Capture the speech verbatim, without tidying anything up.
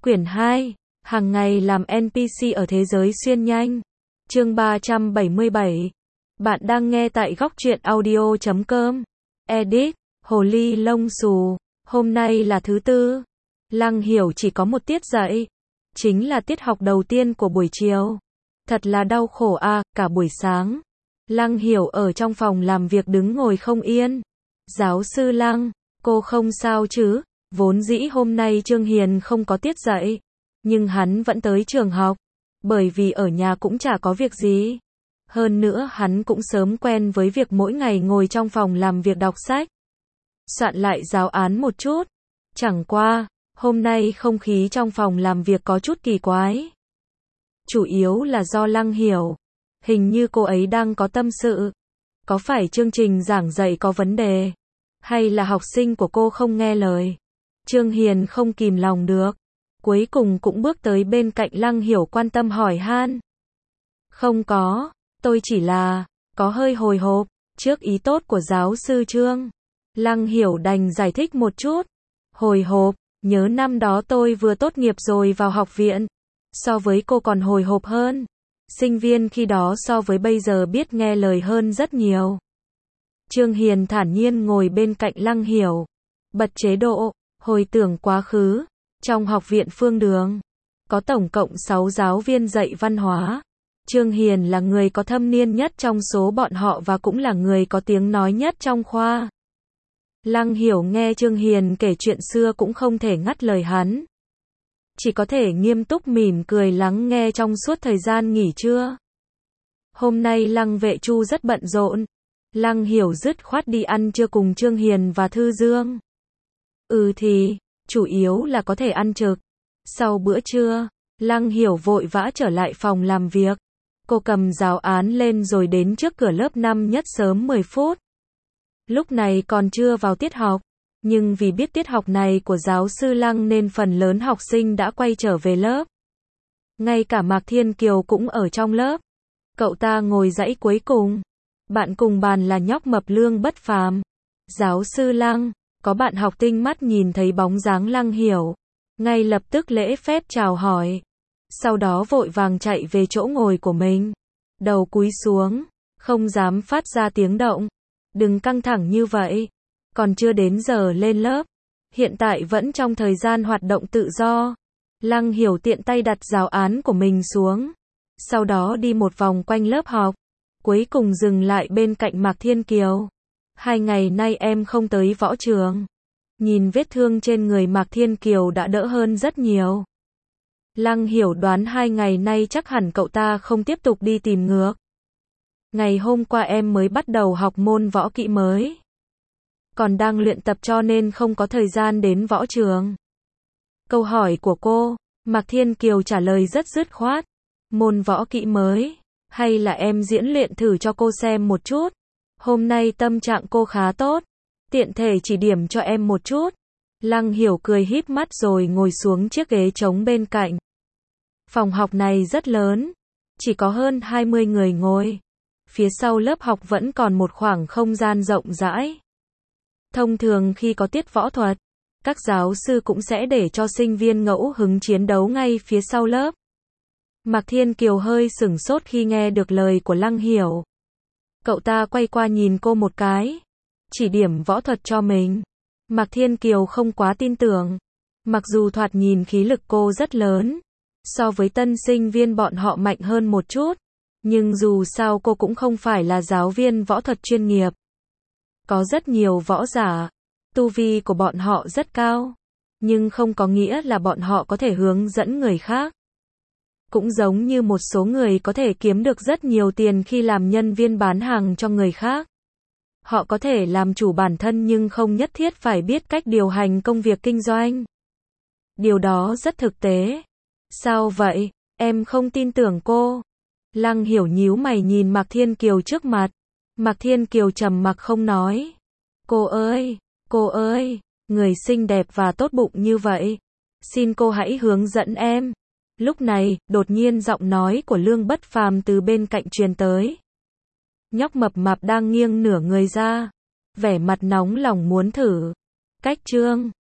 Quyển hai, hàng ngày làm en pê xê ở thế giới xuyên nhanh. Chương ba trăm bảy mươi bảy. Bạn đang nghe tại góc truyện audio chấm com. Edit, hồ ly lông xù. Hôm nay là thứ tư. Lăng Hiểu chỉ có một tiết dạy. Chính là tiết học đầu tiên của buổi chiều. Thật là đau khổ à, cả buổi sáng. Lăng Hiểu ở trong phòng làm việc đứng ngồi không yên. Giáo sư Lăng, cô không sao chứ? Vốn dĩ hôm nay Trương Hiền không có tiết dạy, nhưng hắn vẫn tới trường học, bởi vì ở nhà cũng chả có việc gì. Hơn nữa hắn cũng sớm quen với việc mỗi ngày ngồi trong phòng làm việc đọc sách, soạn lại giáo án một chút. Chẳng qua, hôm nay không khí trong phòng làm việc có chút kỳ quái. Chủ yếu là do Lăng Hiểu, hình như cô ấy đang có tâm sự. Có phải chương trình giảng dạy có vấn đề, hay là học sinh của cô không nghe lời? Trương Hiền không kìm lòng được, cuối cùng cũng bước tới bên cạnh Lăng Hiểu quan tâm hỏi han. Không có, tôi chỉ là, có hơi hồi hộp, trước ý tốt của giáo sư Trương. Lăng Hiểu đành giải thích một chút. Hồi hộp, nhớ năm đó tôi vừa tốt nghiệp rồi vào học viện. So với cô còn hồi hộp hơn. Sinh viên khi đó so với bây giờ biết nghe lời hơn rất nhiều. Trương Hiền thản nhiên ngồi bên cạnh Lăng Hiểu, bật chế độ, hồi tưởng quá khứ. Trong học viện Phương Đường, có tổng cộng sáu giáo viên dạy văn hóa. Trương Hiền là người có thâm niên nhất trong số bọn họ và cũng là người có tiếng nói nhất trong khoa. Lăng Hiểu nghe Trương Hiền kể chuyện xưa cũng không thể ngắt lời hắn. Chỉ có thể nghiêm túc mỉm cười lắng nghe trong suốt thời gian nghỉ trưa. Hôm nay Lăng Vệ Chu rất bận rộn. Lăng Hiểu dứt khoát đi ăn trưa cùng Trương Hiền và Thư Dương. Ừ thì, chủ yếu là có thể ăn trực. Sau bữa trưa, Lăng Hiểu vội vã trở lại phòng làm việc. Cô cầm giáo án lên rồi đến trước cửa lớp năm nhất sớm mười phút. Lúc này còn chưa vào tiết học, nhưng vì biết tiết học này của giáo sư Lăng nên phần lớn học sinh đã quay trở về lớp. Ngay cả Mạc Thiên Kiều cũng ở trong lớp. Cậu ta ngồi dãy cuối cùng. Bạn cùng bàn là nhóc mập lương bất phàm. Giáo sư Lăng, có bạn học tinh mắt nhìn thấy bóng dáng Lăng Hiểu, ngay lập tức lễ phép chào hỏi. Sau đó vội vàng chạy về chỗ ngồi của mình. Đầu cúi xuống, không dám phát ra tiếng động. Đừng căng thẳng như vậy. Còn chưa đến giờ lên lớp. Hiện tại vẫn trong thời gian hoạt động tự do. Lăng Hiểu tiện tay đặt giáo án của mình xuống. Sau đó đi một vòng quanh lớp học. Cuối cùng dừng lại bên cạnh Mạc Thiên Kiều. Hai ngày nay em không tới võ trường. Nhìn vết thương trên người Mạc Thiên Kiều đã đỡ hơn rất nhiều. Lăng Hiểu đoán hai ngày nay chắc hẳn cậu ta không tiếp tục đi tìm ngược. Ngày hôm qua em mới bắt đầu học môn võ kỹ mới. Còn đang luyện tập cho nên không có thời gian đến võ trường. Câu hỏi của cô, Mạc Thiên Kiều trả lời rất dứt khoát. Môn võ kỹ mới, hay là em diễn luyện thử cho cô xem một chút. Hôm nay tâm trạng cô khá tốt, tiện thể chỉ điểm cho em một chút. Lăng Hiểu cười híp mắt rồi ngồi xuống chiếc ghế trống bên cạnh. Phòng học này rất lớn, chỉ có hơn hai mươi người ngồi. Phía sau lớp học vẫn còn một khoảng không gian rộng rãi. Thông thường khi có tiết võ thuật, các giáo sư cũng sẽ để cho sinh viên ngẫu hứng chiến đấu ngay phía sau lớp. Mạc Thiên Kiều hơi sửng sốt khi nghe được lời của Lăng Hiểu. Cậu ta quay qua nhìn cô một cái, chỉ điểm võ thuật cho mình. Mạc Thiên Kiều không quá tin tưởng. Mặc dù thoạt nhìn khí lực cô rất lớn, so với tân sinh viên bọn họ mạnh hơn một chút, nhưng dù sao cô cũng không phải là giáo viên võ thuật chuyên nghiệp. Có rất nhiều võ giả, tu vi của bọn họ rất cao, nhưng không có nghĩa là bọn họ có thể hướng dẫn người khác. Cũng giống như một số người có thể kiếm được rất nhiều tiền khi làm nhân viên bán hàng cho người khác. Họ có thể làm chủ bản thân nhưng không nhất thiết phải biết cách điều hành công việc kinh doanh. Điều đó rất thực tế. Sao vậy? Em không tin tưởng cô. Lăng Hiểu nhíu mày nhìn Mạc Thiên Kiều trước mặt. Mạc Thiên Kiều trầm mặc không nói. Cô ơi, cô ơi, người xinh đẹp và tốt bụng như vậy. Xin cô hãy hướng dẫn em. Lúc này, đột nhiên giọng nói của Lương Bất Phàm từ bên cạnh truyền tới. Nhóc mập mạp đang nghiêng nửa người ra, vẻ mặt nóng lòng muốn thử. Cách Trương